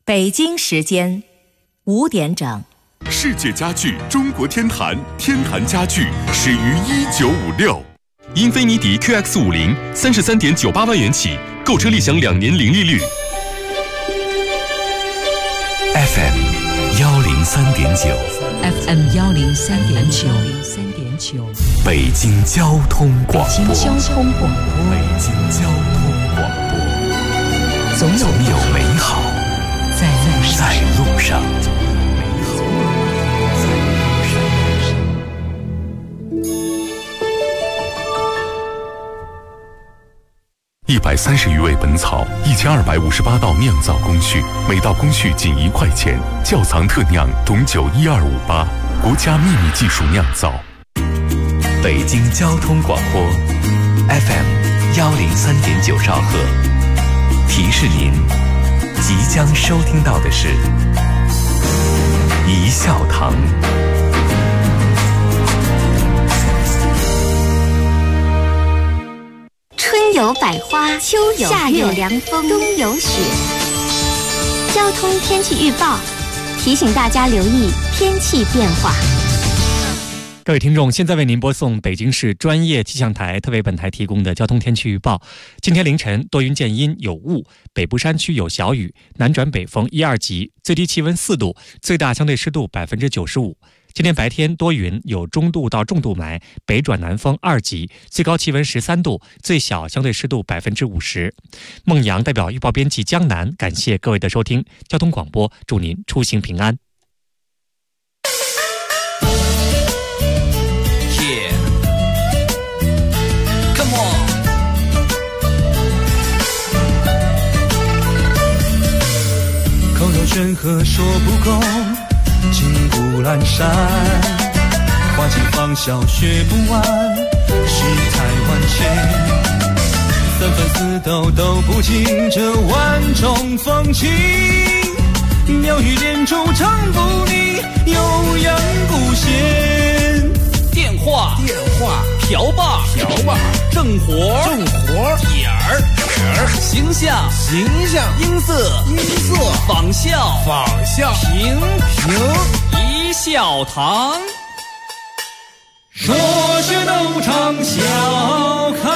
北京时间5点整。 世界家具中国天坛，天坛家具始于1956。英菲尼迪 QX50 33.98万元起，购车立享2年零利率。 FM 103.9 FM 103.9 北京交通广播。 北京交通广播。 北京交通广播。总有美好在路上。130余味本草，1258道酿造工序，每道工序仅1块钱。窖藏特酿董酒12588，国家秘密技术酿造。北京交通广播 FM 103.9兆赫，提示您即将收听到的是一笑堂。 春有百花，秋有夏有凉风，冬有雪。交通天气预报提醒大家留意天气变化。 各位听众，现在为您播送北京市专业气象台特为本台提供的交通天气预报。今天凌晨多云见阴有雾，北部山区有小雨，南转北风1、2级，最低气温4度，最大相对湿度95%。今天白天多云，有中度到重度霾，北转南风2级，最高气温13度，最小相对湿度50%。孟阳代表预报编辑江南，感谢各位的收听。交通广播，祝您出行平安。 口有悬河说不够，情不阑珊，花尽芳笑学不完，世态万千，三番四斗都不尽这万种风情，妙语连珠唱不腻，悠扬古弦。 电话瓢把正活点儿形象音色仿效评一笑堂。 说学逗唱笑开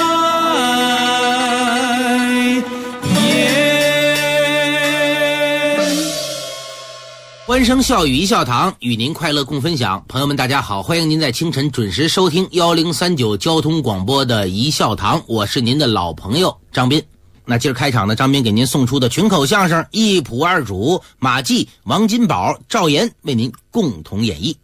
颜。 欢声笑语一笑堂，与您快乐共分享。朋友们大家好，欢迎您在清晨准时收听1039交通广播的一笑堂，我是您的老朋友张斌。那今儿开场呢，张斌给您送出的群口相声一仆二主，马季、王金宝、赵岩为您共同演绎。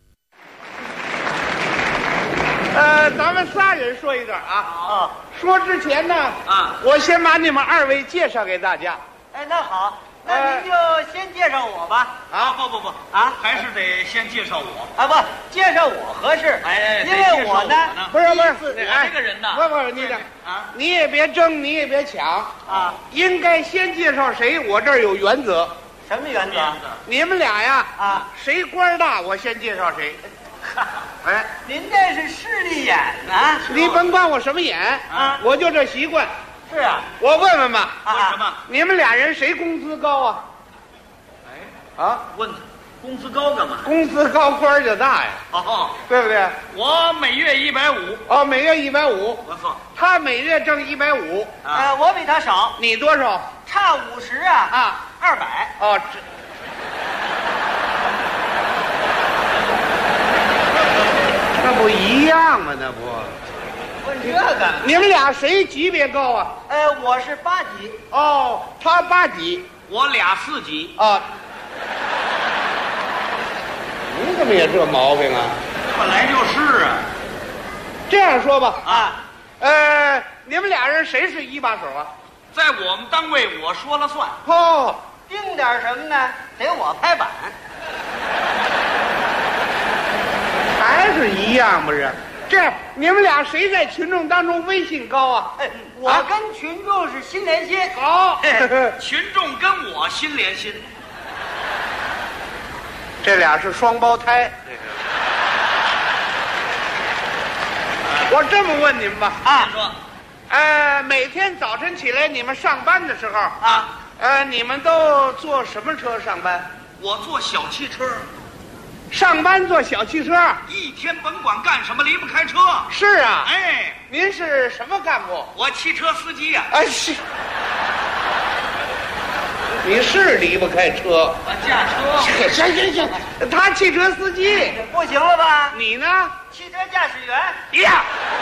咱们仨人说一段啊。说之前呢，我先把你们2位介绍给大家。 哎，那好，那您就先介绍我吧。 不还是得先介绍我。 不，介绍我合适。因为我呢， 不是， 我这个人呢， 不，你也别争，你也别抢啊。应该先介绍谁，我这儿有原则。 什么原则？ 你们俩呀，谁官大，我先介绍谁。哎， 您这是势利眼啊！ 你甭管我什么眼我就这习惯。 是啊， 我问问吧。 问什么？ 你们俩人谁工资高啊？ 问工资高干嘛？ 工资高官就大呀。对不对？ 我每月150。 每月150。 不错。 他每月挣150。 我比他少。 你多少？ 差50啊，200。 那不一样吗？那不问这个？ 你们俩谁级别高啊？ 我是8级。 他8级， 我俩4级。 你怎么也这毛病啊？ 本来就是啊。 这样说吧，你们俩人谁是一把手啊？ 在我们单位我说了算。 定点什么呢？得我拍板。 还是一样不是？这样你们俩谁在群众当中威信高啊？ 我跟群众是心连心。 好， 群众跟我心连心。 这俩是双胞胎。我这么问你们吧， 说， 每天早晨起来你们上班的时候你们都坐什么车上班？ 我坐小汽车， 上班坐小汽车？ 一天甭管干什么离不开车。 是啊。 哎， 您是什么干部？ 我汽车司机呀。 哎，是。你是离不开车。 我驾车。 行，他汽车司机。 不行了吧？ 你呢？ 汽车驾驶员。 呀。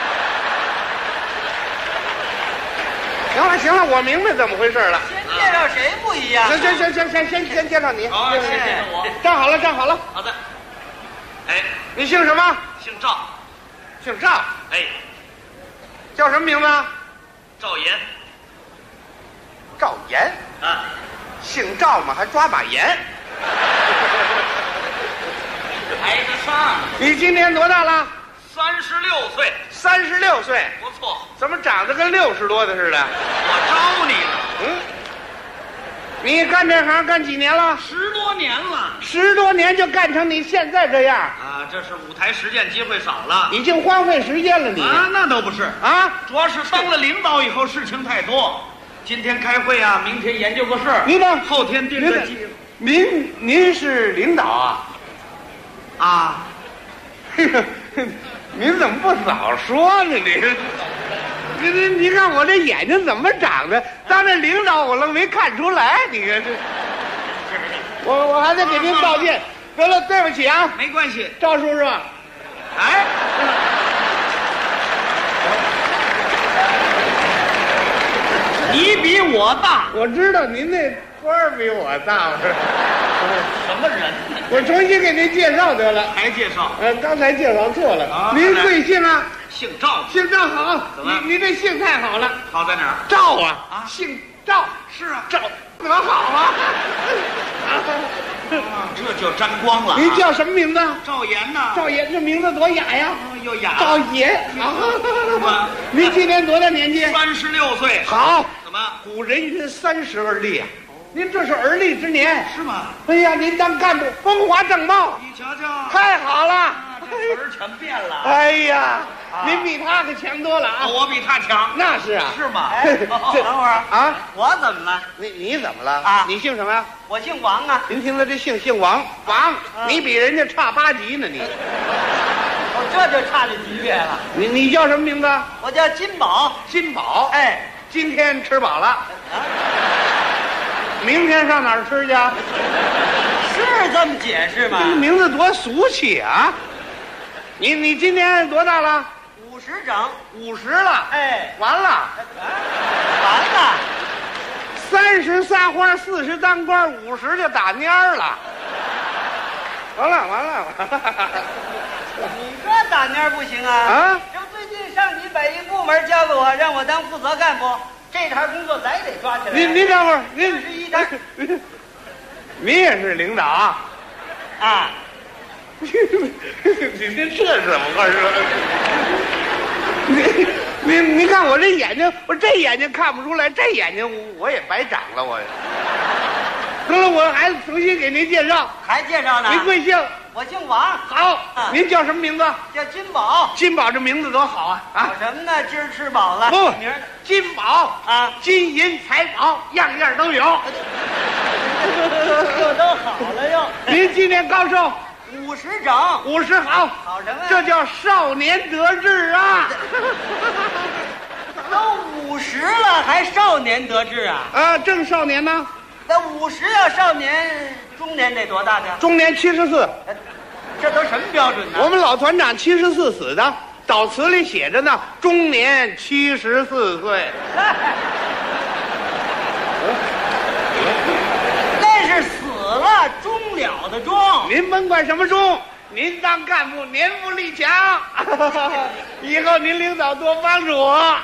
行了，我明白怎么回事了。 先介绍谁不一样？ 行，先介绍你。 好，先介绍我。 站好了。 好的。哎， 你姓什么？ 姓赵。 姓赵。 哎， 叫什么名字？ 赵岩。 赵岩啊， 姓赵嘛，还抓把盐。 挨得上。 你今年多大了 ？36岁。 36岁， 不错。 怎么长得跟60多的似的？ 我招你了。 你干这行干几年了 ？10多年了。 10多年就干成你现在这样啊？这是舞台实践机会少了， 已经荒废时间了你。 啊，那倒不是啊， 主要是当了领导以后事情太多。今天开会啊，明天研究个事儿， 您呢？ 后天定个计。 您是领导啊？ 啊， 您怎么不早说呢？你看我这眼睛怎么长的？当这领导我愣没看出来。你看这，我还得给您道歉。得了，对不起啊。 没关系， 赵叔叔。 哎。你比我大， 我知道您那官比我大。 什么人呢？ 我重新给您介绍得了。 还介绍？ 刚才介绍错了。 啊， 您贵姓啊？ 姓赵。 姓赵好。 怎么？ 你这姓太好了。 好在哪儿？ 赵啊！ 啊， 姓赵。 是啊， 赵怎么好啊？ 这就沾光了。 您叫什么名字？ 赵岩呐。 赵岩，这名字多雅呀！ 又雅。 赵岩。您今年多大年纪 ？36岁。 好。 怎么？ 古人云30而立啊。您这是而立之年， 是吗？ 哎呀，您当干部风华正茂， 你瞧瞧， 太好了， 这词儿全变了。 哎呀，您比他可强多了啊！ 我比他强， 那是啊， 是吗？哎，等会儿啊， 我怎么了？ 你怎么了啊？ 你姓什么呀？ 我姓王啊。 您听了这姓王，你比人家差8级呢，你。 我这就差这级别了。 你叫什么名字？ 我叫金宝。 金宝， 哎， 今天吃饱了。明天上哪儿吃去？ 是这么解释吗？ 这个名字多俗气啊！你今年多大了 ？50整。 50了。 哎， 完了。 完了。 30撒欢，40当官，50就打蔫儿了。完了。 你说打蔫儿不行啊？ 啊！ 这不最近上级把一部门交给我，让我当负责干部，这摊工作咱也得抓起来。 您等会儿， 这是一摊。 您也是领导啊？ 啊！ 你这怎么回事？你看我这眼睛，我这眼睛看不出来，这眼睛我也白长了，我。得了，我还重新给您介绍， 还介绍呢？ 您贵姓？ 我姓王。 好，您叫什么名字？ 叫金宝。 金宝这名字多好啊！ 好什么呢？今儿吃饱了。 不， 明儿金宝啊， 金银财宝样样都有。 这都好了又。 您今年高寿 ？50整。 50好。 好什么呀？ 这叫少年得志啊！ 都50了还少年得志啊？ 啊，正少年呢？ 那50要少年，中年得多大呢？ 中年74。 这都什么标准呢？ 我们老团长74死的，悼词里写着呢，终年74岁。 那是死了，终了的终。 您甭管什么终，您当干部年富力强，以后您领导多帮助我。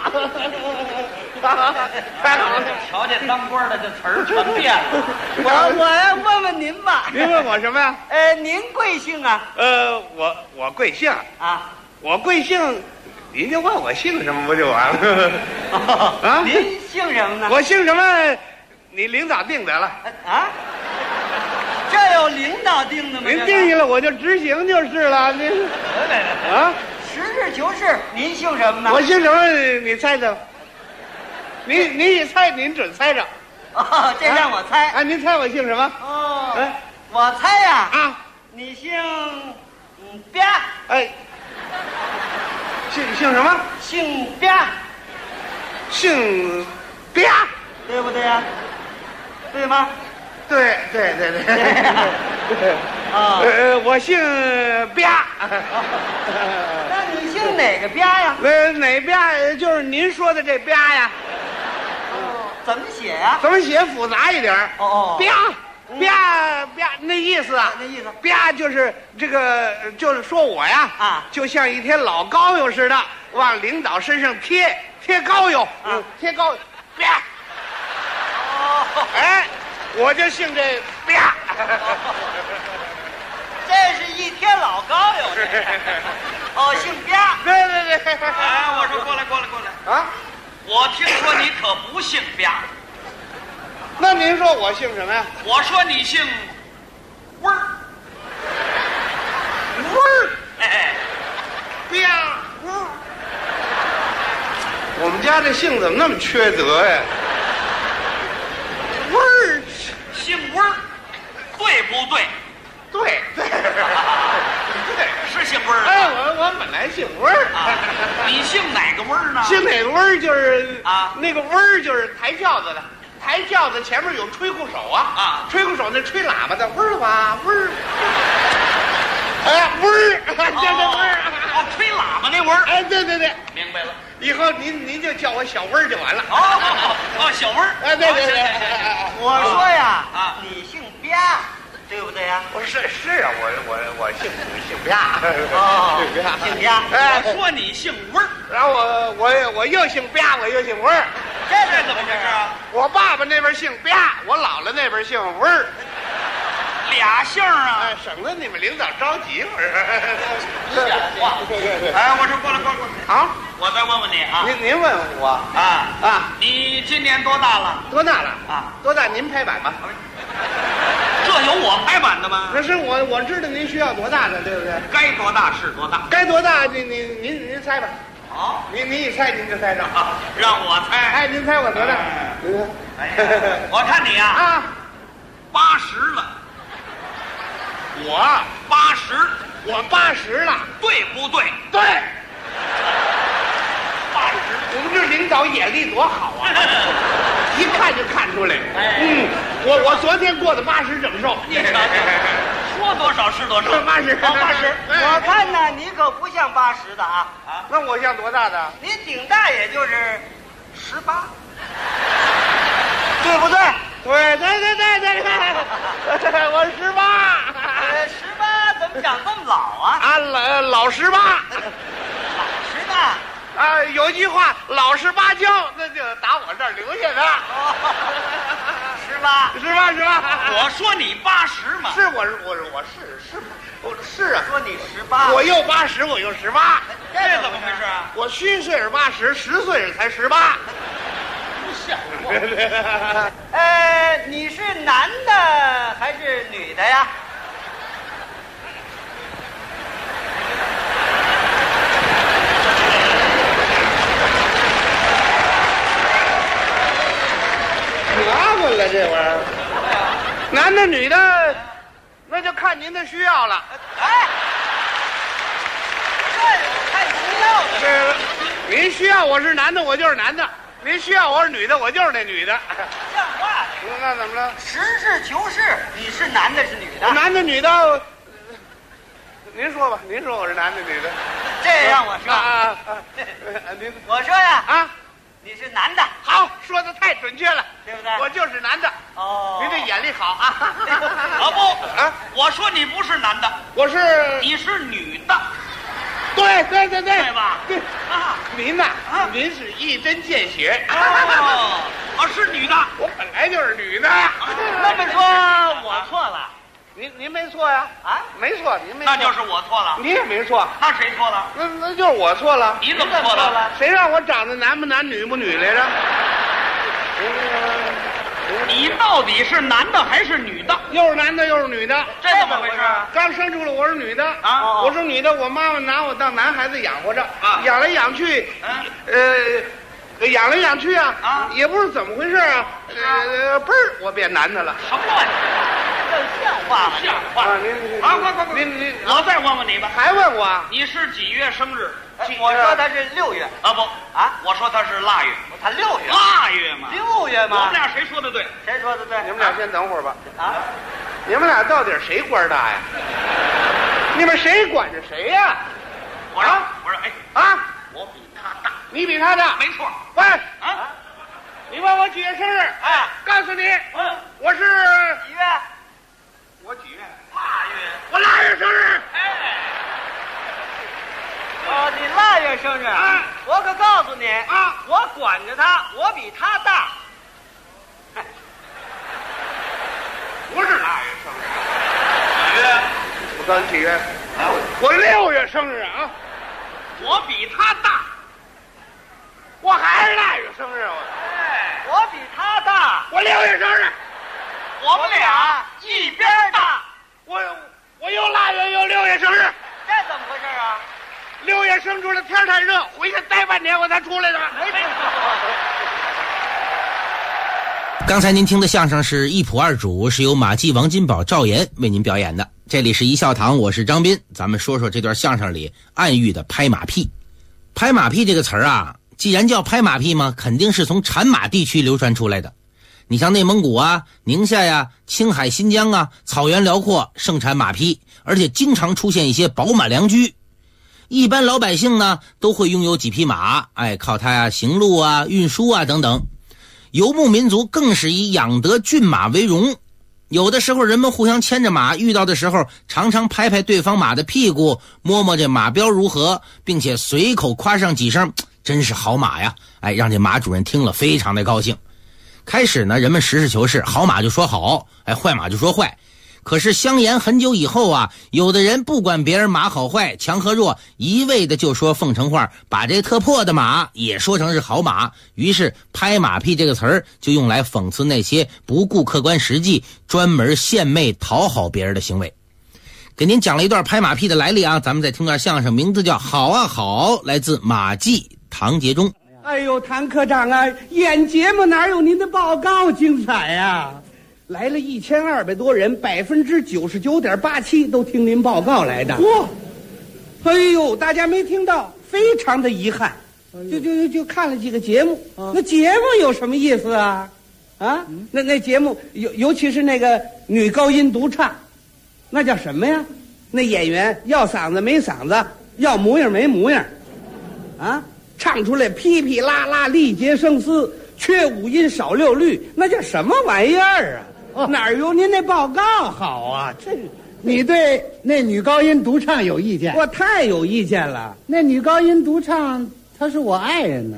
太好了， 瞧见当官的这词儿全变了。 我要问问您吧。 您问我什么呀？ 您贵姓啊？ 我贵姓啊？ 我贵姓，您就问我姓什么不就完了？ 啊？您姓什么呢？ 我姓什么？你领导定得了。 啊？这有领导定的吗？ 您定下了我就执行就是了。您啊， 实事求是，您姓什么呢？ 我姓什么？你猜猜。你一猜，您准猜着。 哦，这让我猜。 哎，您猜我姓什么？ 哦， 哎， 我猜呀， 啊， 你姓吧？ 哎，姓什么？ 姓吧， 姓吧， 对不对呀？对吗？ 对。 啊， 我姓吧。 那你姓哪个吧呀？ 哪吧？就是您说的这吧呀？ 怎么写呀？ 怎么写复杂一点？ 哦， 吧，那意思啊？ 那意思吧就是这个，就是说我呀， 啊， 就像一贴老膏药似的，往领导身上贴膏药，贴膏药，吧。 哦， 哎，我就姓这吧。 这是一贴老膏药。哦，姓吧。 对。 哎，我说过来啊！ 我听说你可不姓吧？ 那您说我姓什么呀？ 我说你姓味儿。哎， 吧。我们家这姓怎么那么缺德呀？味儿， 姓味儿，对不对？ 对， 是姓味儿。 哎，我本来姓味儿啊，你姓哪个味儿呢？ 姓哪个味儿就是啊， 那个味儿就是抬轿子的，抬轿子前面有吹鼓手啊，吹鼓手那吹喇叭的味儿吧味儿，哎味儿，这味儿， 哦，吹喇叭那味儿， 哎对， 明白了。 以后您就叫我小味儿就完了。 哦，小味儿， 哎对， 我说呀， 啊， 你姓吧，对不对呀？ 我是啊，我姓吧， 哦，姓吧。 哎， 我说你姓味儿， 然后我又姓吧，我又姓味儿， 这怎么回事啊？ 我爸爸那边姓吧，我姥姥那边姓味儿。 俩姓啊， 省得你们领导着急，我说。 像话。哎，我说过来。 好， 我再问问你啊。 您问我啊， 你今年多大了？ 多大了啊？ 多大？您拍板吧。 这有我拍板的吗？ 那是我知道您需要多大的，对不对？ 该多大是多大。 该多大？您猜吧。 好， 您一猜您就猜着啊。让我猜。 哎，您猜我多大？ 我看你啊，80了。 我 80， 我80了， 对不对？ 对。80， 我们这领导眼力多好啊，一看就看出来。我昨天过的80整寿。 你瞧瞧，说多少是多少。 80， 我看呢，你可不像80的啊。 那我像多大的？ 你顶大也就是18，对不对？ 对，我18。 18怎么长这么老啊？ 啊，老18。 老18。 啊，有句话，老实巴交，那就打我这儿留下的。18。 我说你80嘛。 是我是啊。 说你18。 我又80，我又18。 这怎么回事啊？ 我虚岁是80，10岁才18。 不像话。 你是男的还是女的呀？ 麻烦了，这玩意儿，男的女的，那就看您的需要了。 哎，这有看需要的。 对了，您需要我是男的，我就是男的；您需要我是女的，我就是那女的。 像话。 那怎么了？ 实事求是，你是男的是女的？ 男的女的，您说吧，您说我是男的女的？ 这让我说您我说呀啊。 你是男的， 好，说的太准确了， 对不对？ 我就是男的。 哦， 您这眼力好啊！ 不啊，我说你不是男的，你是女的。 对吧？ 对啊，您呐，您是一针见血。 是女的， 我本来就是女的。 那么说我错了。 您没错呀？ 啊， 没错，您没错。 那就是我错了。 你也没错。 那谁错了？ 那就是我错了。 你怎么错了？ 谁让我长得男不男女不女来着？ 你到底是男的还是女的？ 又是男的又是女的， 这怎么回事？ 刚生出来我是女的啊， 我是女的，我妈妈拿我当男孩子养活着，养来养去， 养来养去啊，也不是怎么回事啊，嘣儿我变男的了。 什么玩意儿？这像话吗？像话！您，我再问问你吧。 还问我？ 你是几月生日？我说他是6月啊，不啊，我说他是腊月，他6月，腊月嘛，6月嘛。我们俩谁说的对？谁说的对？ 你们俩先等会儿吧。啊，你们俩到底谁官大呀？你们谁管着谁呀？ 我说，哎啊，我比他大， 你比他大， 没错。 喂啊，你问我几月生日？哎，告诉你，我是几月？ 我几月？ 腊月。 我腊月生日。 哎。哦，你腊月生日啊！我可告诉你啊，我管着他，我比他大。 不是腊月生日，几月？我告诉你几月？啊，我6月生日啊！ 我比他大， 我还是腊月生日我比他大， 我6月生日， 我们俩一边大。 我又腊月又6月生日， 这怎么回事啊 ？6月生出来，天太热，回去待半天我才出来的。 没听说。 刚才您听的相声是一谱二主，是由马季、王金宝、赵岩为您表演的。这里是一笑堂，我是张斌，咱们说说这段相声里暗喻的拍马屁。拍马屁这个词儿啊，既然叫拍马屁嘛，肯定是从产马地区流传出来的。你像内蒙古啊、宁夏呀、青海、新疆啊，草原辽阔，盛产马匹，而且经常出现一些宝马良驹。一般老百姓呢都会拥有几匹马，靠它行路啊、运输啊等等。游牧民族更是以养得骏马为荣，有的时候人们互相牵着马，遇到的时候常常拍拍对方马的屁股，摸摸这马膘如何，并且随口夸上几声，真是好马呀！让这马主人听了非常的高兴。开始呢，人们实事求是，好马就说好，坏马就说坏。可是相沿很久以后啊，有的人不管别人马好坏、强和弱，一味的就说奉承话，把这特破的马也说成是好马。于是拍马屁这个词儿就用来讽刺那些不顾客观实际、专门献媚讨好别人的行为。给您讲了一段拍马屁的来历啊，咱们再听段相声，名字叫好啊好，来自马季、唐杰忠。 哎呦，谭科长啊，演节目哪有您的报告精彩呀？来了1200多人，99.87%都听您报告来的。哇，哎呦，大家没听到，非常的遗憾。就看了几个节目，那节目有什么意思啊？啊，那节目尤其是那个女高音独唱，那叫什么呀？那演员要嗓子没嗓子，要模样没模样，啊，唱出来噼噼啦啦，力竭声嘶，缺5音少6律，那叫什么玩意儿啊？哪儿有您那报告好啊？这你对那女高音独唱有意见？ 我太有意见了。 那女高音独唱，她是我爱人呢。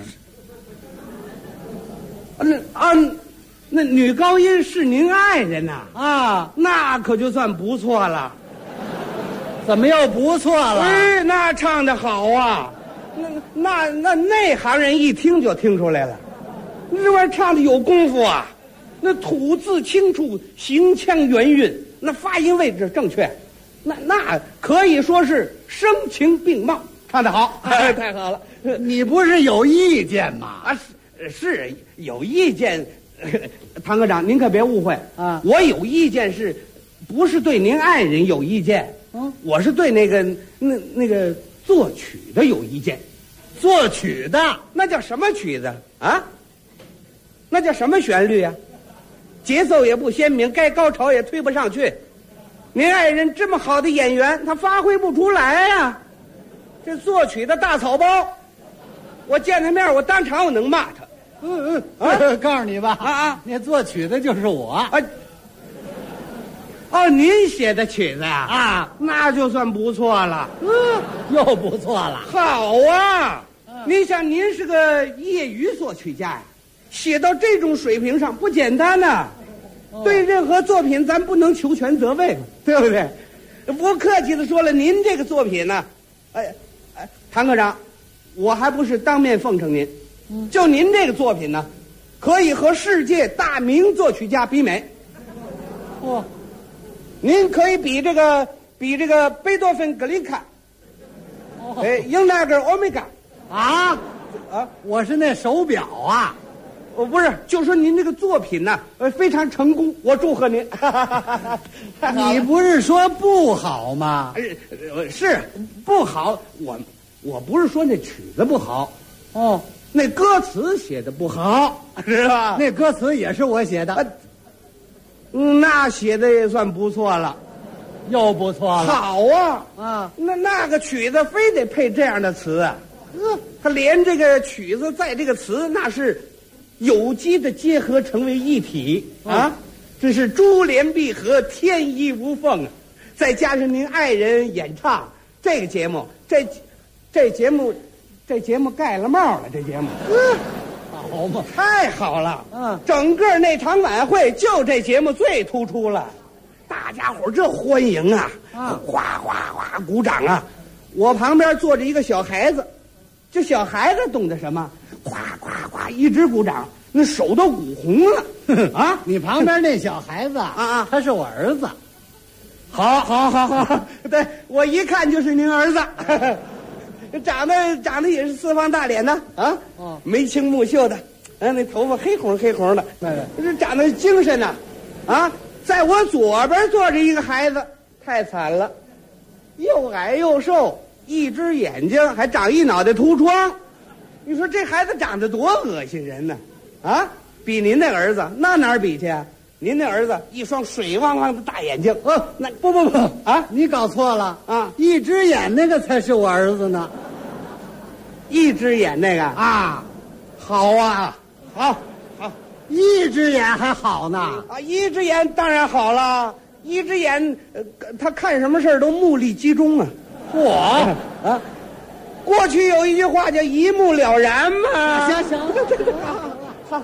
那女高音是您爱人呐？啊，那可就算不错了。 怎么又不错了？ 那唱得好啊！那内行人一听就听出来了，这玩意儿唱的有功夫啊！那吐字清楚，行腔圆韵，那发音位置正确，那可以说是声情并茂，唱得好，太好了。 你不是有意见吗？ 啊，是有意见。唐科长，您可别误会啊，我有意见是，不是对您爱人有意见？我是对那个作曲的有意见。 作曲的那叫什么曲子啊？那叫什么旋律啊？节奏也不鲜明，该高潮也推不上去。您爱人这么好的演员，他发挥不出来呀。这作曲的大草包，我见他面，我当场我能骂他。 告诉你吧，那作曲的就是我。 您写的曲子呀？那就算不错了。 又不错了。 好啊，您想，您是个业余作曲家呀。写到这种水平上不简单呐，对任何作品咱不能求全责备，对不对？不客气的说了，您这个作品呢，谭科长，我还不是当面奉承您，就您这个作品呢，可以和世界大名作曲家比美。您可以比这个贝多芬、格林卡，英纳格、欧米伽。 啊，我是那手表啊。 不是，就说您这个作品呢，非常成功，我祝贺您。 你不是说不好吗？ 是不好，我不是说那曲子不好，哦，那歌词写的不好，是吧？ 那歌词也是我写的， 那写的也算不错了， 又不错了。 好啊，那个曲子非得配这样的词啊，他连这个曲子在这个词那是有机的结合成为一体啊，这是珠联璧合，天衣无缝啊！再加上您爱人演唱，这个节目，这节目盖了帽了，这节目， 好嘛， 太好了！整个那场晚会就这节目最突出了，大家伙这欢迎啊，哗哗哗鼓掌啊！我旁边坐着一个小孩子，这小孩子懂得什么？呱呱呱，一直鼓掌，那手都鼓红了啊！ 你旁边那小孩子啊，他是我儿子。 好，对，我一看就是您儿子，长得也是四方大脸的啊，眉清目秀的，那头发黑红的，这长得精神呢，啊，在我左边坐着一个孩子，太惨了，又矮又瘦，一只眼睛还长一脑袋秃疮。你说这孩子长得多恶心人呢，啊！比您那儿子那哪儿比去啊？您那儿子一双水汪汪的大眼睛，那不啊！ 你搞错了啊！一只眼那个才是我儿子呢， 一只眼那个啊，好啊，好， 一只眼还好呢啊！一只眼当然好了，一只眼他看什么事都目力集中啊！啊！过去有一句话叫一目了然嘛。 行， 好。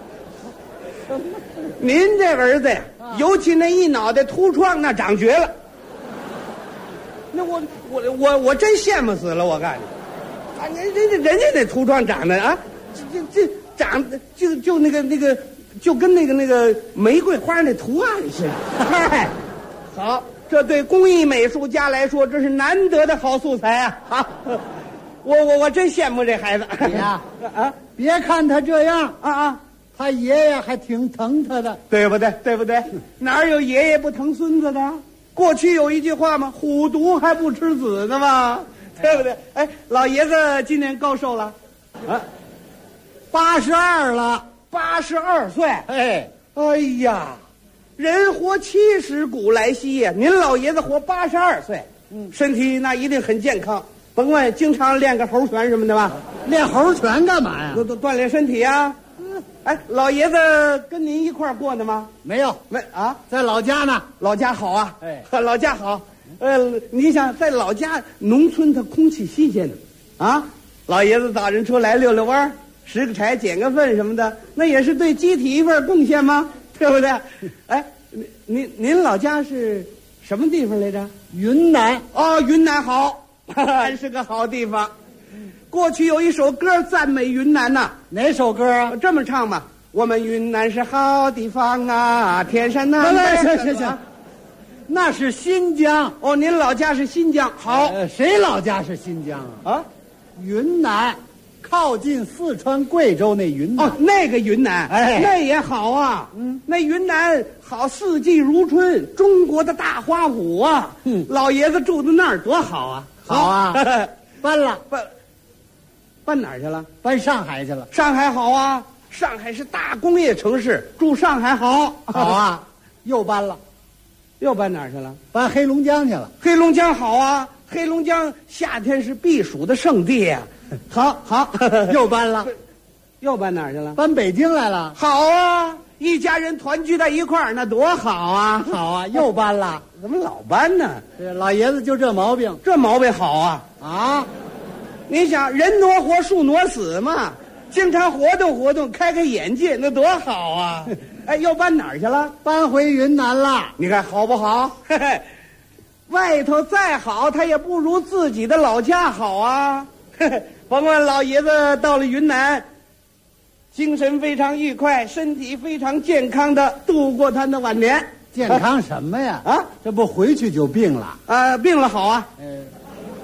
您这儿子呀，尤其那一脑袋秃疮，那长绝了。那我真羡慕死了，我告诉你，人家那秃疮长得啊，这长就那个就跟那个玫瑰花那图案似的。好，这对工艺美术家来说，这是难得的好素材啊！好。我真羡慕这孩子。 你呀，别看他这样啊，他爷爷还挺疼他的， 对不对？哪有爷爷不疼孙子的？过去有一句话嘛，虎毒还不吃子呢嘛，对不对？哎，老爷子今年高寿了？啊 ，82了 ，82岁。哎呀，人活70古来稀呀，您老爷子活82岁，身体那一定很健康。甭问，经常练个猴拳什么的吧？ 练猴拳干嘛呀？ 都锻炼身体啊。哎，老爷子跟您一块儿过的吗？ 没有，在老家呢。 老家好啊，老家好。你想在老家农村，它空气新鲜呢，啊，老爷子早晨出来溜溜弯，拾个柴，捡个粪什么的，那也是对集体一份贡献吗？对不对？哎，您老家是什么地方来着？ 云南。 哦，云南好。还是个好地方。过去有一首歌赞美云南呐， 哪首歌啊？ 这么唱吧：我们云南是好地方啊，天山南北。 行，那是新疆。 哦，您老家是新疆。好， 谁老家是新疆啊？云南，靠近四川、贵州那云南。 哦，那个云南，那也好啊。那云南好，四季如春，中国的大花圃啊。老爷子住在那儿多好啊。 好啊， 搬哪儿去了？ 搬上海去了。 上海好啊，上海是大工业城市，住上海好。 好啊，又搬了， 又搬哪儿去了？ 搬黑龙江去了。 黑龙江好啊，黑龙江夏天是避暑的圣地呀。好， 又搬了， 又搬哪儿去了？ 搬北京来了。 好啊，一家人团聚在一块儿，那多好啊！ 好啊，又搬了。 怎么老搬呢？ 老爷子就这毛病， 这毛病好啊！啊，你想人挪活，树挪死嘛，经常活动，开眼界，那多好啊！哎，又搬哪儿去了？ 搬回云南了。 你看好不好？嘿嘿，外头再好，它也不如自己的老家好啊！嘿嘿，甭管老爷子到了云南，精神非常愉快，身体非常健康的度过他的晚年。 健康什么呀？啊，这不回去就病了？ 病了好啊。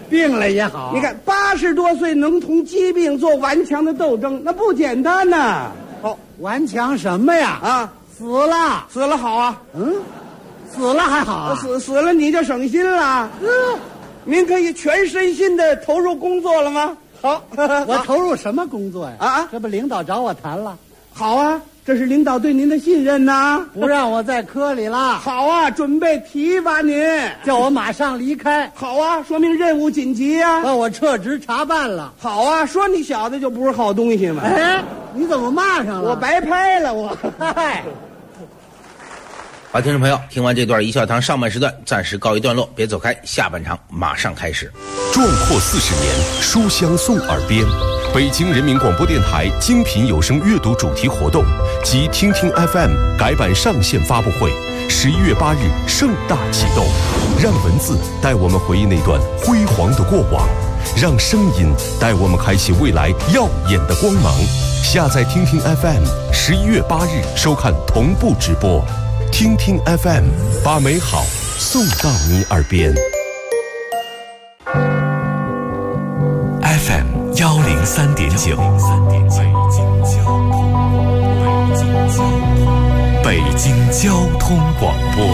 病了也好。 你看，80多岁能同疾病做顽强的斗争，那不简单呐。 哦，顽强什么呀？ 啊， 死了， 死了好啊。 死了还好啊？ 死了你就省心了。您可以全身心的投入工作了吗？好， 我投入什么工作呀？ 啊， 这不领导找我谈了。 好啊，这是领导对您的信任呐， 不让我在科里了。 好啊，准备提拔您， 叫我马上离开。 好啊，说明任务紧急啊， 把我撤职查办了。 好啊，说你小子就不是好东西嘛。 哎，你怎么骂上了？ 我白拍了我。 嗨。 好，听众朋友，听完这段一笑堂上半时段暂时告一段落，别走开，下半场马上开始。 壮阔40年，书香送耳边。北京人民广播电台精品有声阅读主题活动及听听 FM 改版上线发布会，11月8日盛大启动。让文字带我们回忆那段辉煌的过往，让声音带我们开启未来耀眼的光芒。下载听听 FM，11月8日收看同步直播。听听 FM， 把美好送到你耳边。 FM 103.9，北京交通广播，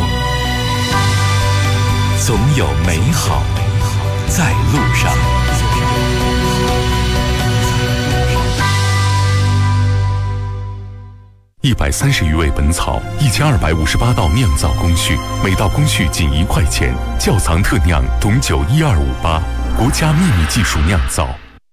总有美好在路上。 130余味本草，1258道酿造工序，每道工序仅1块钱。窖藏特酿董酒12588，国家秘密技术酿造。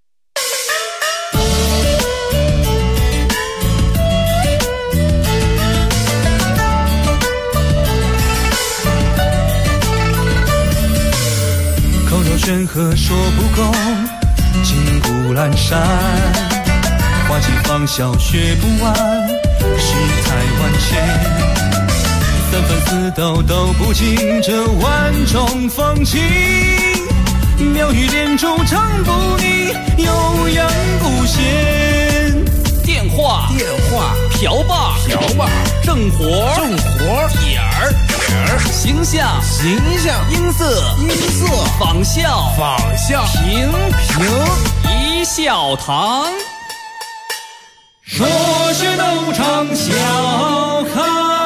口若悬河说不够，金谷阑珊，花季芳笑学不完，世态万千，三番四斗都不尽这万种风情，妙语连珠唱不腻，悠扬不闲。 电话瓢把正活点儿形象音色仿效评一笑堂。 说是斗场笑开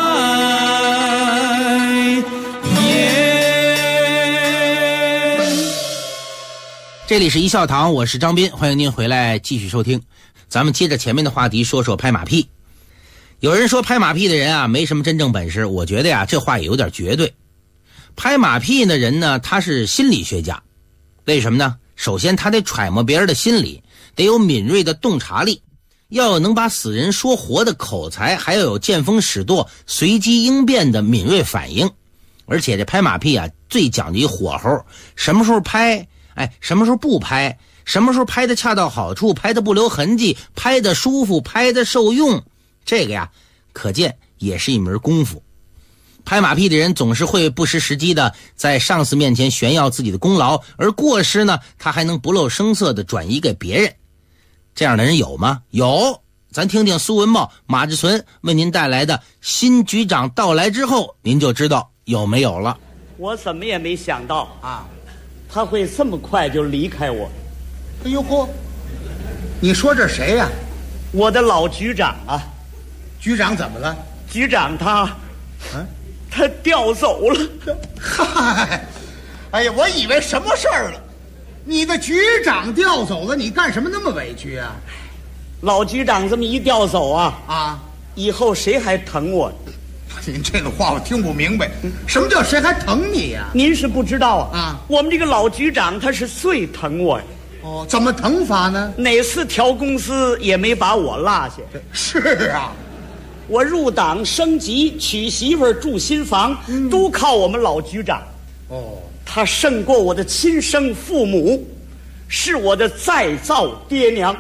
颜。 这里是一笑堂，我是张斌，欢迎您回来继续收听。咱们接着前面的话题说说拍马屁。有人说拍马屁的人啊没什么真正本事，我觉得呀这话也有点绝对。拍马屁的人呢，他是心理学家。为什么呢？首先他得揣摩别人的心理，得有敏锐的洞察力，要有能把死人说活的口才，还要有见风使舵随机应变的敏锐反应。而且这拍马屁啊最讲究一火候，什么时候拍，什么时候不拍，什么时候拍的恰到好处，拍的不留痕迹，拍的舒服，拍的受用，这个呀可见也是一门功夫。拍马屁的人总是会不失时机的在上司面前炫耀自己的功劳，而过失呢他还能不露声色的转移给别人。这样的人有吗？有。咱听听苏文茂、马志存为您带来的新局长到来之后，您就知道有没有了。 我怎么也没想到啊，他会这么快就离开我。 哎呦嚯，你说这谁呀？ 我的老局长啊。 局长怎么了？ 局长他调走了。 嗨，哎呀，我以为什么事儿了？你的局长调走了，你干什么那么委屈啊？ 老局长这么一调走啊，以后谁还疼我？ 您这个话我听不明白，什么叫谁还疼你呀？ 您是不知道啊，我们这个老局长他是最疼我呀。 哦，怎么疼法呢？ 哪次调工资也没把我落下。 是啊， 我入党升级、娶媳妇儿、住新房，都靠我们老局长。 哦， 他胜过我的亲生父母，是我的再造爹娘。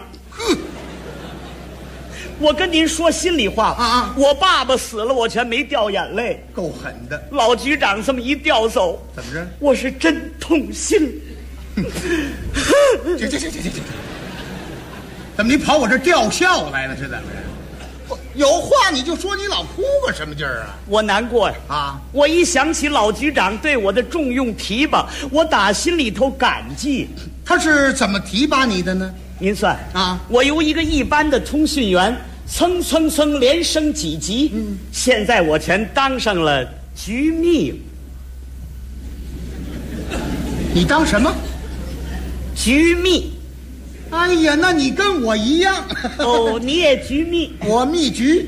我跟您说心里话啊，我爸爸死了，我全没掉眼泪， 够狠的。 老局长这么一调走， 怎么着？ 我是真痛心。 这，怎么你跑我这吊孝来了？是怎么着？ 有话你就说，你老哭个什么劲儿啊？ 我难过呀！ 啊， 我一想起老局长对我的重用提拔，我打心里头感激。 他是怎么提拔你的呢？ 您算啊， 我由一个一般的通讯员，蹭连升几级，现在我全当上了局秘。 你当什么？ 局秘。 哎呀，那你跟我一样。 哦，你也局秘， 我秘局。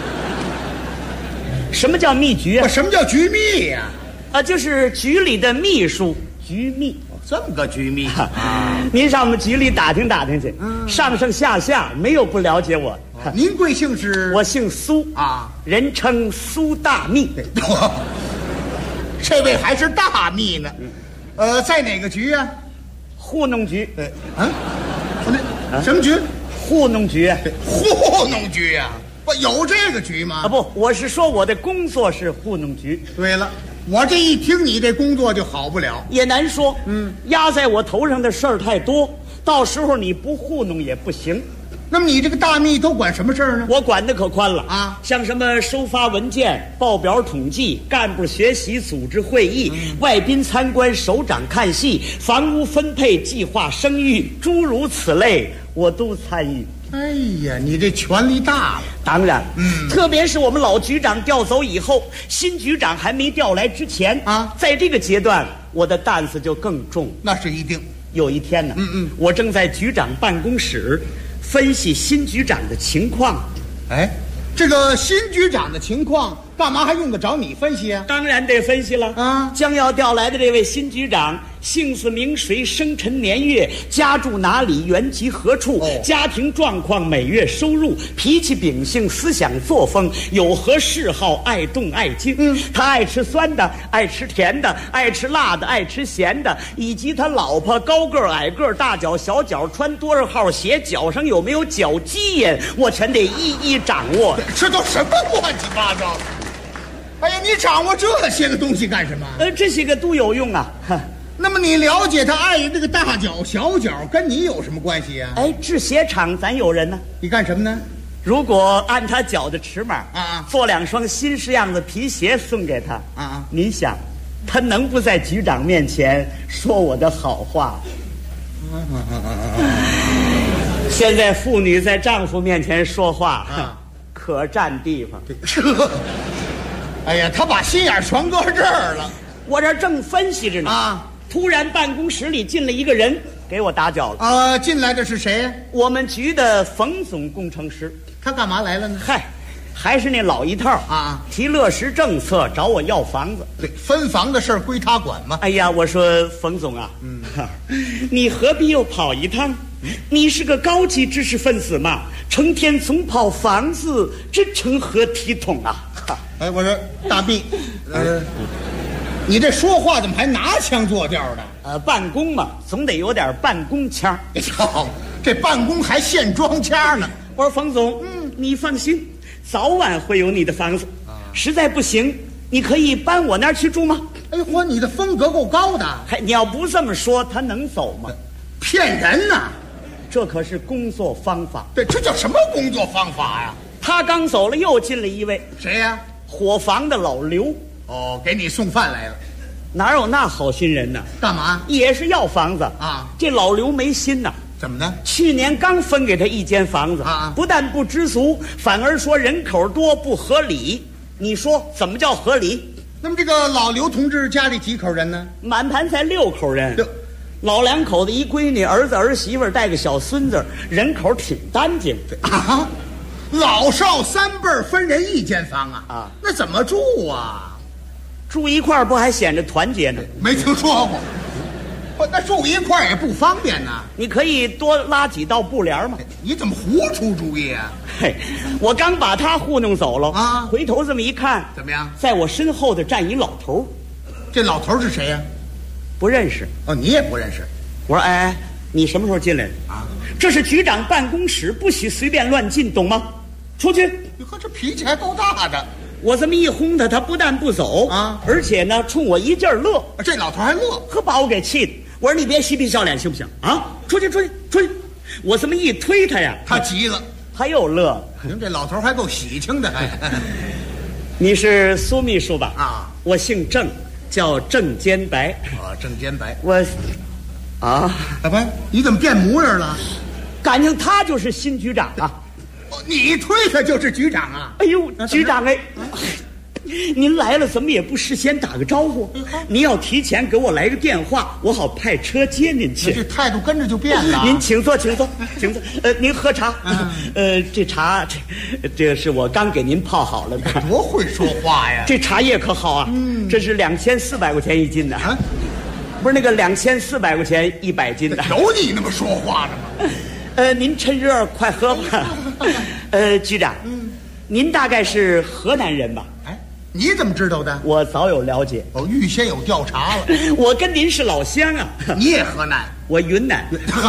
什么叫秘局啊？ 什么叫局秘呀？ 就是局里的秘书，局秘。 这么个局秘啊！ 您上我们局里打听打听去，上上下下没有不了解我。 您贵姓是？ 我姓苏啊， 人称苏大秘。 这位还是大秘呢。在哪个局啊？ 糊弄局。 什么局？ 糊弄局。 糊弄局呀？不，有这个局吗？ 不，我是说我的工作是糊弄局。 对了。我这一听你这工作就好不了， 也难说。压在我头上的事儿太多，到时候你不糊弄也不行。 那么你这个大秘都管什么事儿呢？ 我管的可宽了啊， 像什么收发文件、报表统计、干部学习、组织会议、外宾参观、首长看戏、房屋分配、计划生育，诸如此类，我都参与。 哎呀，你这权力大了。 当然，特别是我们老局长调走以后，新局长还没调来之前啊，在这个阶段，我的担子就更重。 那是一定。 有一天呢，我正在局长办公室分析新局长的情况。 哎，这个新局长的情况，干嘛还用得着你分析啊？ 当然得分析了啊！将要调来的这位新局长，姓氏名谁，生辰年月，家住哪里，原籍何处，家庭状况，每月收入，脾气秉性，思想作风，有何嗜好，爱动爱静。他爱吃酸的，爱吃甜的，爱吃辣的，爱吃咸的，以及他老婆高个矮个，大脚小脚，穿多少号鞋，脚上有没有脚鸡眼，我全得一一掌握。 这都什么乱七八糟的？哎呀，你掌握这些个东西干什么？ 这些个都有用啊。 那么你了解他爱这个大脚小脚，跟你有什么关系啊？ 制鞋厂咱有人呢。 你干什么呢？ 如果按他脚的尺码做2双新式样子皮鞋送给他你想，他能不在局长面前说我的好话？现在妇女在丈夫面前说话可占地方。 哎呀，他把心眼全搁这儿了。 我这正分析着呢突然办公室里进了一个人，给我打搅了。 进来的是谁？ 我们局的冯总工程师。 他干嘛来了呢？ 嗨，还是那老一套提落实政策，找我要房子。 对，分房的事儿归他管嘛。 哎呀，我说冯总啊，你何必又跑一趟？你是个高级知识分子嘛，成天总跑房子，这成何体统啊？ 哎，我说大秘，你这说话怎么还拿腔作调的？ 办公嘛，总得有点办公腔。 这办公还现装腔呢。 我说冯总，你放心，早晚会有你的房子。实在不行，你可以搬我那儿去住吗？ 哎嚯，你的风格够高的。 你要不这么说，他能走吗？ 骗人呐！ 这可是工作方法。 对，这叫什么工作方法呀？ 他刚走了，又进了一位。 谁呀？ 伙房的老刘。 给你送饭来了。 哪有那好心人呢？ 干嘛？ 也是要房子啊。这老刘没心呐。 怎么呢？ 去年刚分给他一间房子不但不知足，反而说人口多不合理。你说怎么叫合理？ 那么这个老刘同志家里几口人呢？ 满盘才6口人。老2口子，一闺女，儿子儿媳妇带个小孙子，人口挺单净啊。老少3辈分人一间房那怎么住啊？ 住一块儿不还显着团结呢？ 没听说过。不，那住一块儿也不方便呐。 你可以多拉几道布帘嘛。 你怎么胡出主意啊？ 嘿，我刚把他糊弄走了回头这么一看， 怎么样？ 在我身后的站一老头。 这老头是谁呀？ 不认识。 你也不认识。 我说哎，你什么时候进来的这是局长办公室，不许随便乱进，懂吗？出去！ 你看这脾气还够大的。 我这么一轰他，他不但不走而且呢，冲我一劲儿乐。 这老头还乐， 把我给气的。我说你别嬉皮笑脸行不行啊？出去！我这么一推他呀， 他急了。 他又乐了。 您这老头还够喜庆的，还。 你是苏秘书吧？ 啊， 我姓郑，叫郑坚白。 郑坚白。 不， 你怎么变模样了？ 感情他就是新局长啊。 你推他就是局长啊？ 哎呦，局长哎。您来了，怎么也不事先打个招呼？您要提前给我来个电话，我好派车接您去。 这态度跟着就变了。 您请坐，请坐，请坐。您喝茶。这茶，这是我刚给您泡好了的。 多会说话呀！ 这茶叶可好啊？这是2400块钱一斤的啊，不是那个2400块钱100斤的。 有你那么说话的吗？您趁热快喝吧。局长，您大概是河南人吧？ 你怎么知道的？ 我早有了解， 预先有调查了。 我跟您是老乡啊。 你也河南？ 我云南。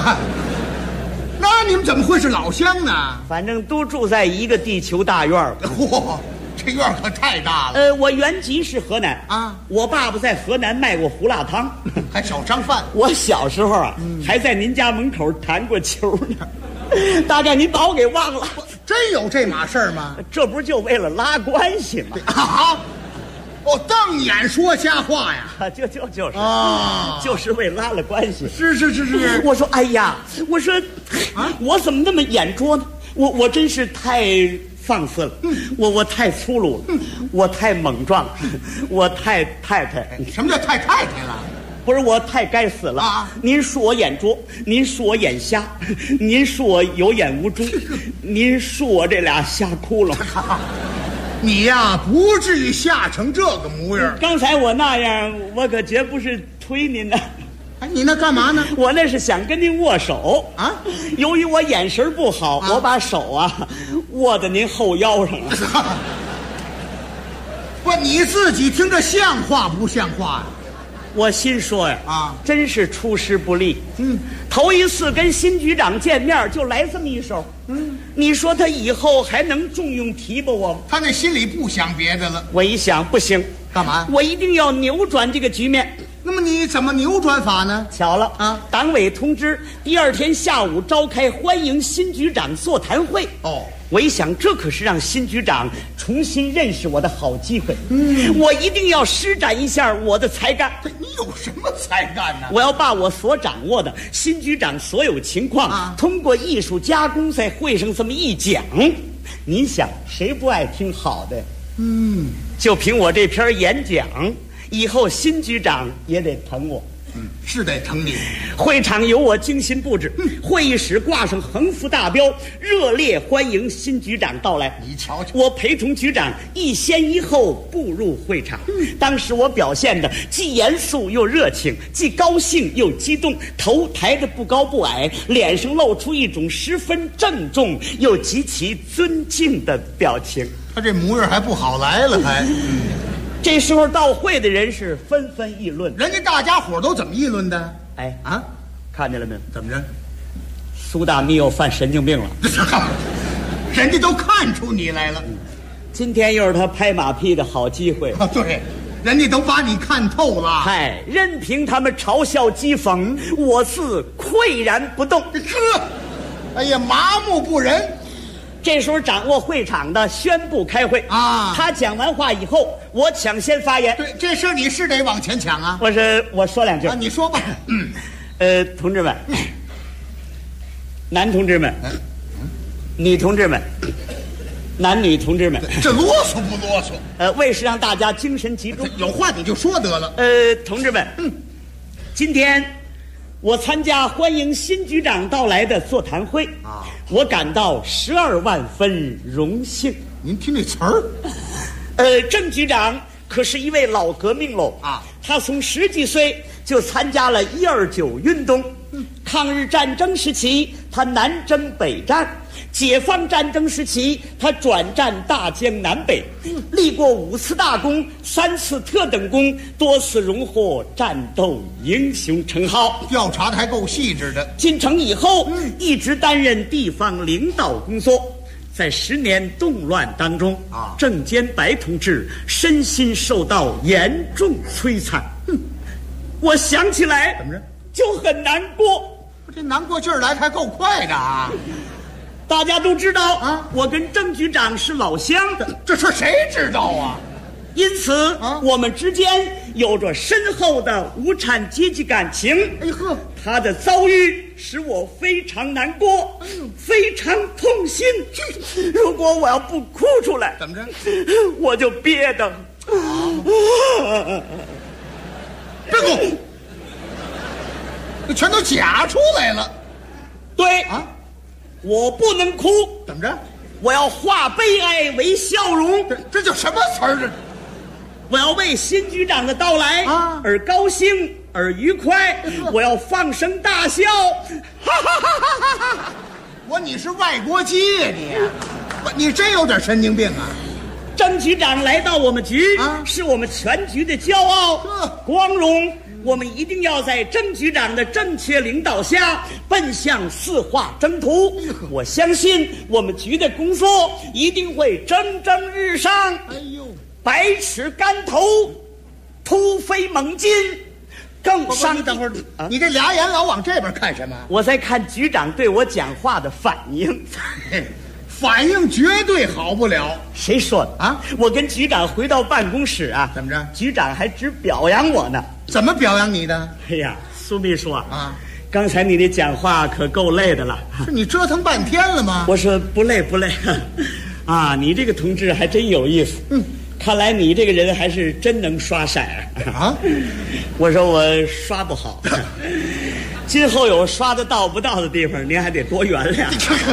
那你们怎么会是老乡呢？ 反正都住在一个地球大院儿。 嚯，这院儿可太大了。 我原籍是河南啊，我爸爸在河南卖过胡辣汤， 还小商贩。 我小时候啊，还在您家门口弹过球呢。大概您把我给忘了。 真有这码事儿吗？ 这不是就为了拉关系吗？ 瞪眼说瞎话呀！ 就是啊，就是为拉了关系。 是。 我说，哎呀，我说，我怎么那么眼拙呢？我真是太放肆了。我太粗鲁了，我太莽撞，我太太。 什么叫太太了？ 不是我太该死了啊！您说我眼拙，您说我眼瞎，您说我有眼无珠，您说我这俩瞎窟窿。 你呀，不至于吓成这个模样。 刚才我那样，我可绝不是推您的。 你那干嘛呢？ 我那是想跟您握手啊。由于我眼神不好，我把手啊握在您后腰上了。 不，你自己听着像话不像话呀？ 我心说呀，真是出师不利。头一次跟新局长见面就来这么一手。你说他以后还能重用提拔我吗？ 他那心里不想别的了。 我一想，不行， 干嘛？ 我一定要扭转这个局面。 那么你怎么扭转法呢？ 巧了啊，党委通知第二天下午召开欢迎新局长座谈会。我一想，这可是让新局长重新认识我的好机会。我一定要施展一下我的才干。 你有什么才干呢？ 我要把我所掌握的新局长所有情况，通过艺术加工，在会上这么一讲。您想，谁不爱听好的？就凭我这篇演讲，以后新局长也得疼我。 是得疼你。 会场由我精心布置，会议室挂上横幅大标，热烈欢迎新局长到来。 你瞧瞧， 我陪同局长一先一后步入会场。当时我表现的既严肃又热情，既高兴又激动，头抬得不高不矮，脸上露出一种十分郑重又极其尊敬的表情。 他这模样还不好来了，还。 这时候到会的人是纷纷议论。 人家大家伙都怎么议论的？ 看见了没有？ 怎么着？ 苏大密又犯神经病了。 人家都看出你来了。 今天又是他拍马屁的好机会。 对，人家都把你看透了。 任凭他们嘲笑讥讽，我自岿然不动。 哎呀，麻木不仁。 这时候掌握会场的宣布开会啊！他讲完话以后，我抢先发言。 对，这事你是得往前抢啊！ 我说两句啊，你说吧。 同志们，男同志们，女同志们，男女同志们， 这啰嗦不啰嗦？ 为是让大家精神集中， 有话你就说得了。 同志们，今天我参加欢迎新局长到来的座谈会啊，我感到12万分荣幸。 您听这词儿， 郑局长可是一位老革命喽啊！他从10几岁就参加了129运动，抗日战争时期他南征北战，解放战争时期他转战大江南北，立过5次大功、3次特等功，多次荣获战斗英雄称号。 调查的还够细致的。 进城以后，一直担任地方领导工作。在10年动乱当中啊，郑坚白同志身心受到严重摧残。我想起来怎么着就很难过。 这难过劲儿来还够快的啊！ 大家都知道啊，我跟郑局长是老乡， 这事谁知道啊？ 因此我们之间有着深厚的无产阶级感情。 哎呵， 他的遭遇使我非常难过，非常痛心。如果我要不哭出来， 怎么着？ 我就憋得。 别哭，这全都假出来了。 对啊，我不能哭。 怎么着？ 我要化悲哀为笑容。 这叫什么词儿？这我要为新局长的到来而高兴而愉快，我要放声大笑。 你是外国鸡呀你真有点神经病啊！ 郑局长来到我们局，是我们全局的骄傲、光荣。我们一定要在郑局长的正确领导下，奔向4化征途。我相信我们局的工作一定会蒸蒸日上。 哎呦， 百尺竿头，突飞猛进，更上。 你等会儿，你这俩眼老往这边看什么？ 我在看局长对我讲话的反应。 反应绝对好不了。 谁说的啊？我跟局长回到办公室啊， 怎么着？ 局长还只表扬我呢。 怎么表扬你的？ 哎呀，苏秘书啊，刚才你的讲话可够累的了。 是你折腾半天了吗？ 我说不累不累。啊，你这个同志还真有意思。看来你这个人还是真能刷色啊！我说我刷不好，今后有刷得到不到的地方，您还得多原谅。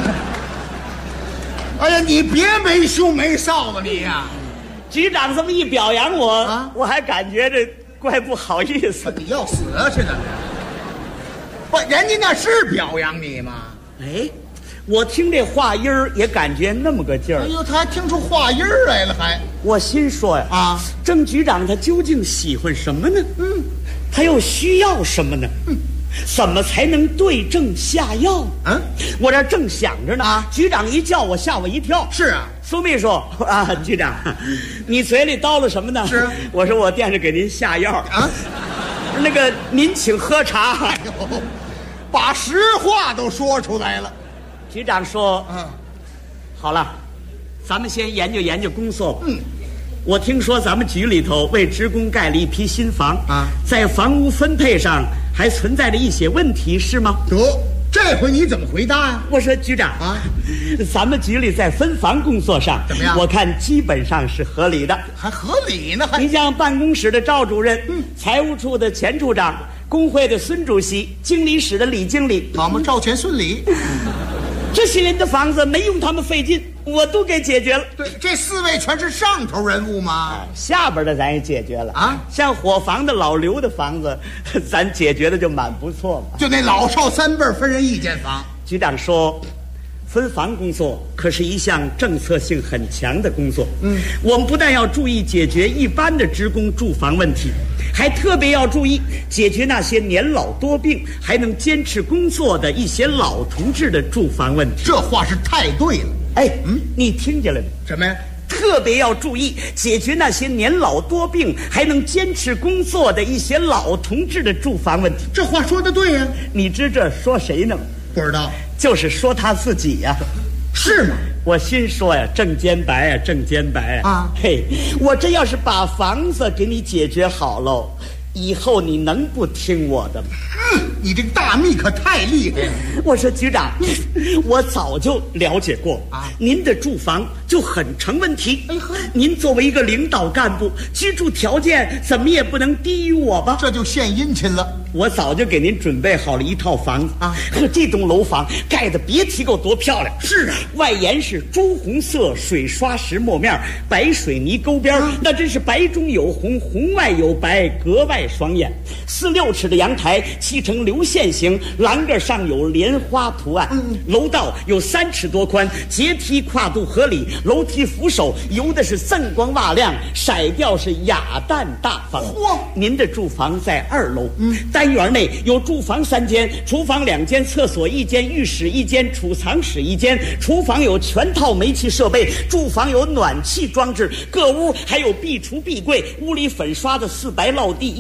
哎呀，你别没羞没臊了你呀！ 局长这么一表扬我，我还感觉这怪不好意思。 你要死啊？是怎么着？不，人家那是表扬你吗？ 哎，我听这话音儿也感觉那么个劲儿。 哎呦，他还听出话音儿来了，还我心说呀，郑局长他究竟喜欢什么呢？他又需要什么呢？怎么才能对症下药？我这正想着呢，局长一叫我，吓我一跳。 是啊， 苏秘书啊，局长，你嘴里叨了什么呢？ 是， 我说我惦着给您下药啊。那个，您请喝茶。 哎呦，把实话都说出来了。 局长说，好了，咱们先研究研究工作吧。我听说咱们局里头为职工盖了一批新房在房屋分配上还存在着一些问题，是吗？ 得，这回你怎么回答呀？ 我说局长咱们局里在分房工作上怎么样？ 我看基本上是合理的。 还合理呢？ 你像办公室的赵主任，财务处的钱处长，工会的孙主席，经理室的李经理， 好嘛，赵钱孙李。 这些人的房子没用他们费劲，我都给解决了。 对，这4位全是上头人物嘛。 下边的咱也解决了像伙房的老刘的房子，咱解决的就蛮不错嘛。 就那老少3辈分人1间房。 局长说，分房工作可是一项政策性很强的工作。我们不但要注意解决一般的职工住房问题，还特别要注意解决那些年老多病还能坚持工作的一些老同志的住房问题。 这话是太对了。 你听见了没？ 什么呀？ 特别要注意解决那些年老多病还能坚持工作的一些老同志的住房问题。 这话说的对呀。 你知这说谁呢？ 不知道。 就是说他自己呀。 是吗？ 我心说呀，郑坚白啊，郑坚白啊！嘿，我这要是把房子给你解决好喽，以后你能不听我的吗？ 你这个大秘可太厉害了。 我说局长，我早就了解过您的住房就很成问题。您作为一个领导干部，居住条件怎么也不能低于我吧？ 这就献殷勤了。 我早就给您准备好了一套房子和这栋楼房盖的别提够多漂亮。 是啊， 外沿是朱红色水刷石磨面，白水泥沟边那真是白中有红，红外有白，格外爽眼。4、6尺的阳台砌成流线型，栏杆上有莲花图案。楼道有3尺多宽，阶梯跨度合理，楼梯扶手油的是锃光瓦亮，色调是雅淡大方。您的住房在2楼，单元内有住房3间，厨房2间，厕所1间，浴室1间，储藏室1间。厨房有全套煤气设备，住房有暖气装置，各屋还有壁橱壁柜。屋里粉刷的4白落地，一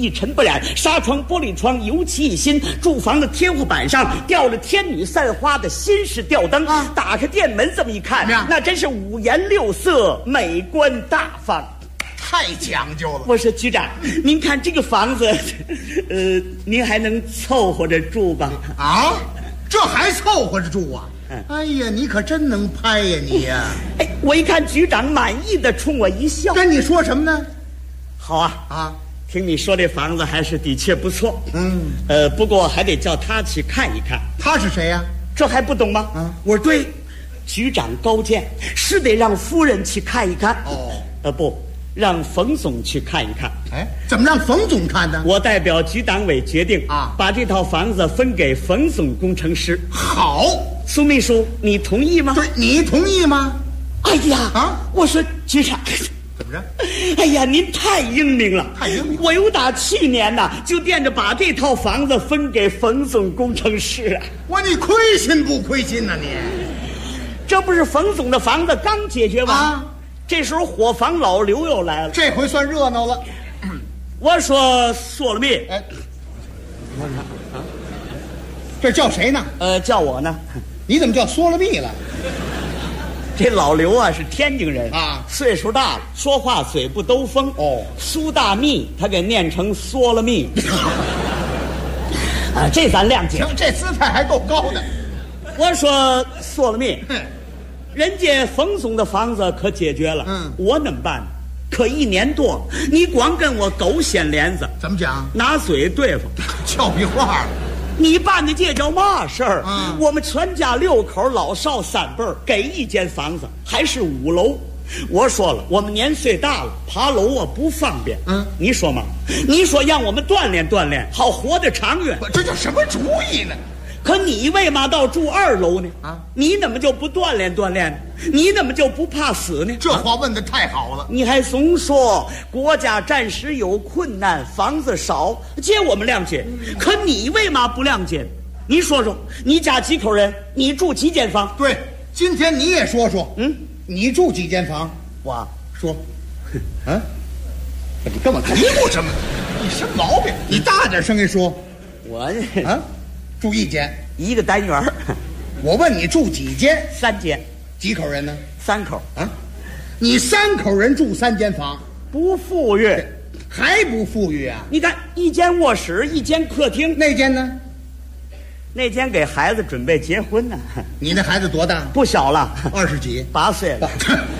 一尘不染，纱窗、玻璃窗油漆一新，住房的天花板上吊着天女散花的新式吊灯，打开店门这么一看，那真是五颜六色，美观大方。 太讲究了！ 我说局长，您看这个房子，您还能凑合着住吧？ 啊，这还凑合着住啊？哎呀，你可真能拍呀你呀！ 哎，我一看局长满意的冲我一笑， 跟你说什么呢？ 好啊，听你说这房子还是的确不错。不过还得叫他去看一看。 他是谁呀？ 这还不懂吗？我说对，局长高见，是得让夫人去看一看。不。让冯总去看一看。 哎，怎么让冯总看呢？ 我代表局党委决定把这套房子分给冯总工程师。 好， 苏秘书，你同意吗？ 对，你同意吗？ 哎呀，我说局长， 怎么着？ 哎呀，您太英明了， 太英明！ 我有打去年呐，就惦着把这套房子分给冯总工程师啊。 你亏心不亏心呐你？ 这不是冯总的房子刚解决完这时候伙房老刘又来了， 这回算热闹了。 我说说了命， 这叫谁呢？ 叫我呢。 你怎么叫缩了蜜了？ 这老刘啊是天津人啊， 岁数大了，说话嘴不兜风。苏大蜜他给念成缩了蜜。这咱谅解。 这姿态还够高的。 我说缩了蜜。人家冯总的房子可解决了，我怎么办呢？可1年多，你光跟我狗掀帘子， 怎么讲？ 拿嘴对付， 俏皮话了。 你办的这叫嘛事儿？我们全家6口，老少3辈儿，给一间房子，还是5楼。我说了，我们年岁大了，爬楼啊不方便。你说嘛？你说让我们锻炼锻炼，好活得长远。 这叫什么主意呢？ 可你为嘛到住2楼呢？你怎么就不锻炼锻炼呢？你怎么就不怕死呢？ 这话问得太好了。 你还总说国家暂时有困难，房子少，这我们谅解。可你为嘛不谅解？你说说，你家几口人？你住几间房？ 对，今天你也说说。你住几间房？ 我说。你干嘛嘀咕什么？你什么毛病？你大点声音说。 我住1间 ，1个单元。 我问你住几间 ？3间。 几口人呢 ？3口。 你3口人住3间房， 不富裕， 还不富裕啊？ 你看，1间卧室，1间客厅， 那间呢？ 那间给孩子准备结婚呢。 你那孩子多大？ 不小了 ，20几 ，8岁了。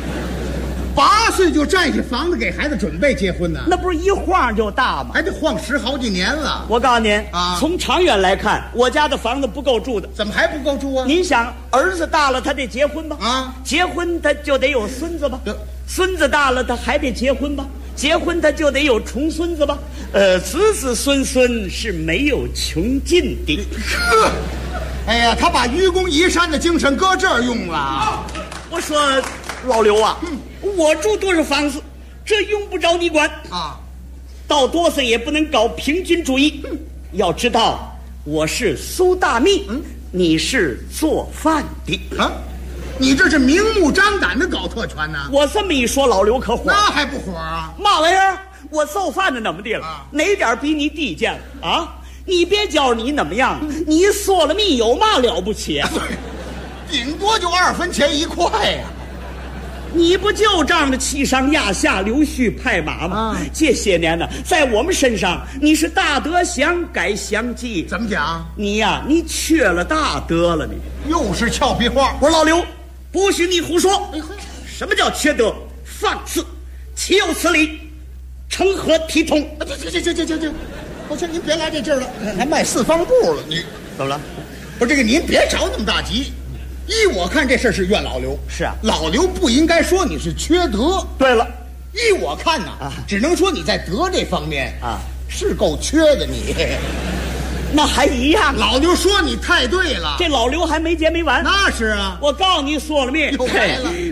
8岁就占下房子给孩子准备结婚呢？ 那不是一晃就大吗？ 还得晃10好几年了。 我告诉您从长远来看，我家的房子不够住的。 怎么还不够住啊？ 您想，儿子大了他得结婚吧？结婚他就得有孙子吧？孙子大了他还得结婚吧？结婚他就得有重孙子吧？子子孙孙是没有穷尽的。 哎呀，他把愚公移山的精神搁这儿用了。 我说老刘啊，我住多少房子，这用不着你管到多少也不能搞平均主义。要知道，我是苏大蜜，你是做饭的你这是明目张胆的搞特权呢。 我这么一说，老刘可火。 那还不火啊？ 嘛玩意儿？我做饭的怎么地了？哪点比你低贱了啊？你别觉你怎么样，你缩了蜜有嘛了不起啊？ 顶多就2分钱1块呀。 你不就仗着欺上压下、溜须拍马吗？这些年呢，在我们身上，你是大德想改祥记。 怎么讲？ 你呀，你缺了大德了，你又是俏皮话。 我说老刘，不许你胡说。什么叫缺德？放肆！岂有此理！成何体统？ 行，我说您别来这劲儿了，还迈4方步了。你怎么了？ 不是这个，您别着那么大急。依我看，这事是怨老刘。 是啊， 老刘不应该说你是缺德。 对了， 依我看呢，只能说你在德这方面是够缺的你。 那还一样。 老刘说你太对了。 这老刘还没结没完。 那是啊， 我告诉你，说了命，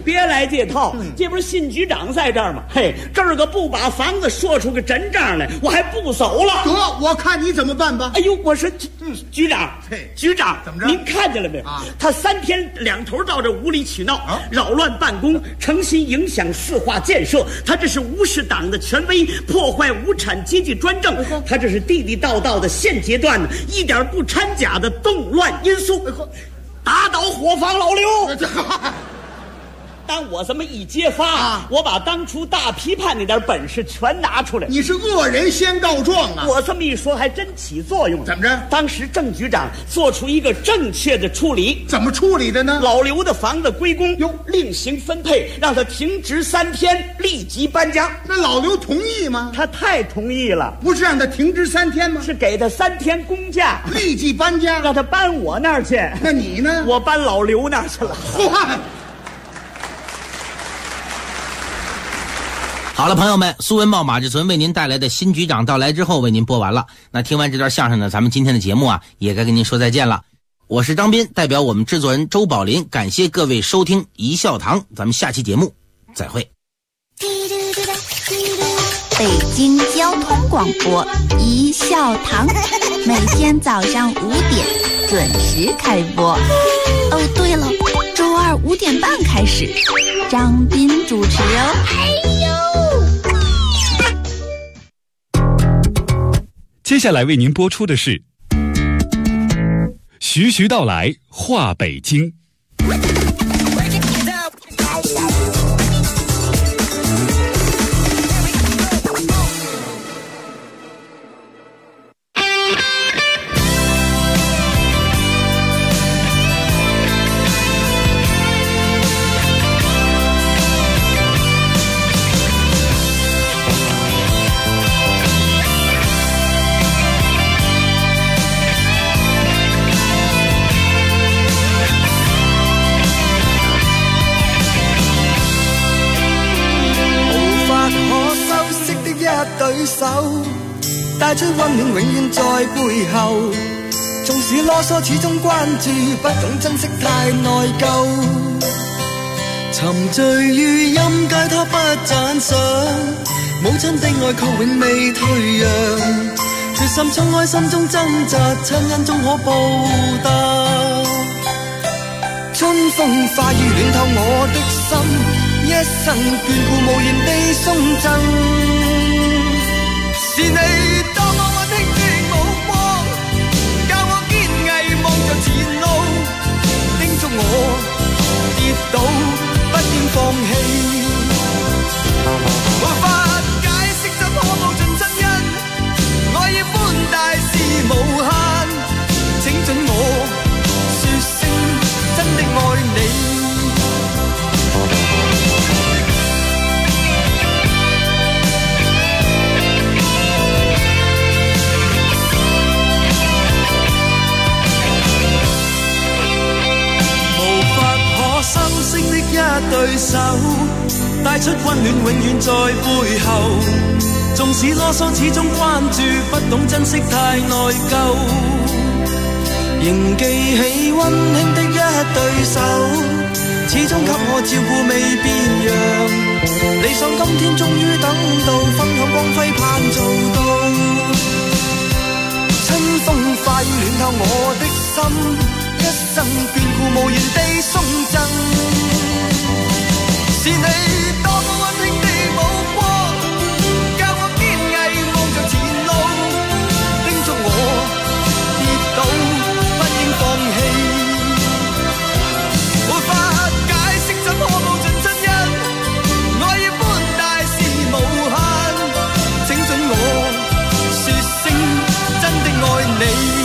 别来这套，这不是新局长在这儿吗？嘿，这儿个不把房子说出个真账来，我还不走了。 得，我看你怎么办吧。 哎呦，我说局长，局长怎么着？ 您看见了没有？他3天2头到这无理取闹，扰乱办公，诚心影响市化建设。他这是无视党的权威，破坏无产阶级专政。他这是地地道道的现阶段一点不掺假的动乱因素。打倒伙房老刘。当我这么一揭发，我把当初大批判那点本事全拿出来。 你是恶人先告状啊！ 我这么一说还真起作用了。 怎么着？ 当时郑局长做出一个正确的处理。 怎么处理的呢？ 老刘的房子归公，另行分配，让他停职3天，立即搬家。 那老刘同意吗？ 他太同意了。 不是让他停职3天吗？ 是给他3天公假， 立即搬家， 让他搬我那儿去。 那你呢？ 我搬老刘那儿去了。 好了，朋友们，苏文茂、马志存为您带来的新局长到来之后为您播完了。那听完这段相声呢，咱们今天的节目啊也该跟您说再见了。我是张斌，代表我们制作人周宝林，感谢各位收听一笑堂，咱们下期节目再会。 北京交通广播一笑堂，每天早上5点准时开播。哦，对了，周二5点半开始，张斌主持哦。 接下来为您播出的是徐徐道来话北京。 對手帶出溫暖永遠在背後，縱使囉嗦始終關注，不懂珍惜太內疚，沉醉於音階他不讚賞，母親的愛卻永未退讓，決心衝開心中掙扎，親恩終可報答，春風化雨暖透我的心，一生眷顧無言地送贈，是你多麼溫馨的目光，教我堅毅望着前路，叮囑我跌倒不應放棄，無法解釋怎可報盡親恩，愛意寬大是無限，請准我說聲真的愛你。心聲的一對手，帶出溫暖永遠在背後，縱使囉嗦始終關注，不懂珍惜太內疚，仍記起溫馨的一對手，始終給我照顧未變樣，理想今天終於等到，分享光輝盼做到，春風化雨暖透我的心，一生眷顧無言地送贈，是你多麼溫馨的目光，教我堅毅望着前路，叮囑我跌倒不應放棄，無法解釋怎可報盡親恩，愛意寬大是無限，請准我說聲真的愛你。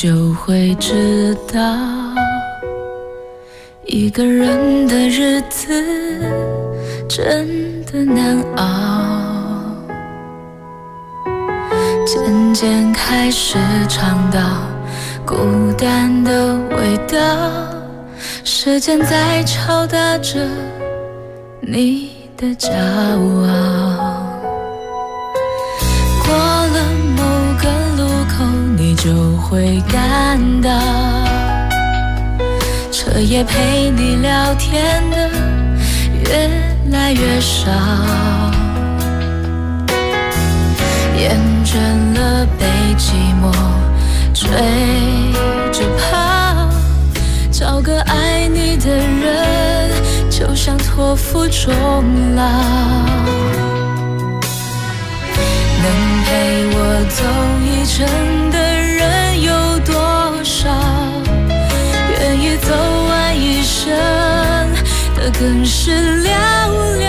就会知道，一个人的日子真的难熬。渐渐开始尝到孤单的味道，时间在敲打着你的骄傲。过了某个路口，你就会感到彻夜陪你聊天的越来越少，厌倦了被寂寞追着跑，找个爱你的人就像托付终老。能陪我走一程的人有多少？愿意走完一生的更是寥寥。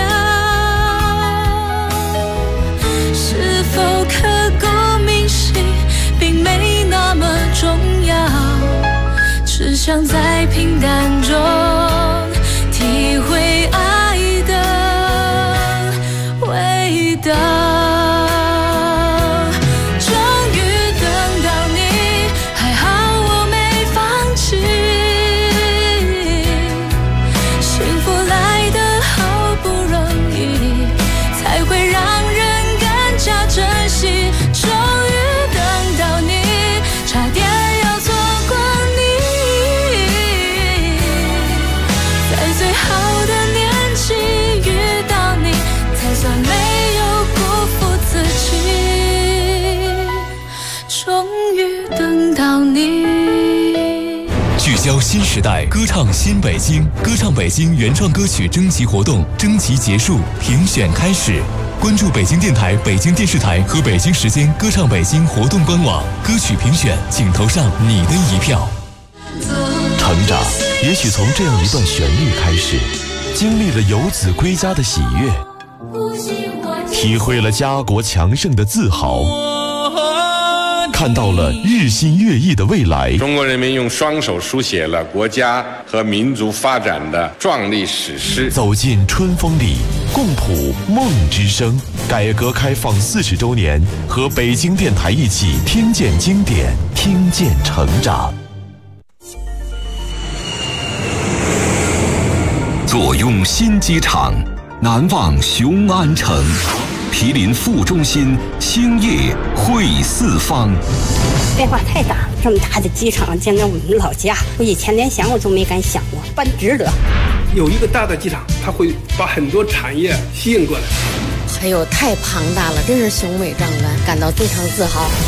是否刻骨铭心并没那么重要，只想在平淡中体会爱的味道。 聚焦新时代，歌唱新北京，歌唱北京原创歌曲征集活动征集结束，评选开始。关注北京电台、北京电视台和北京时间歌唱北京活动官网，歌曲评选，请投上你的一票。 成长也许从这样一段旋律开始，经历了游子归家的喜悦，体会了家国强盛的自豪，看到了日新月异的未来。 中国人民用双手书写了国家和民族发展的壮丽史诗。 走进春风里，共谱梦之声。改革开放40周年，和北京电台一起听见经典，听见成长。 坐拥新机场，难忘雄安城。毗邻副中心，兴业汇四方。 变化太大，这么大的机场建在我们老家，我以前连想我都没敢想过，办值得。 有一个大的机场，它会把很多产业吸引过来。 哎呦，太庞大了，真是雄伟壮观，感到非常自豪。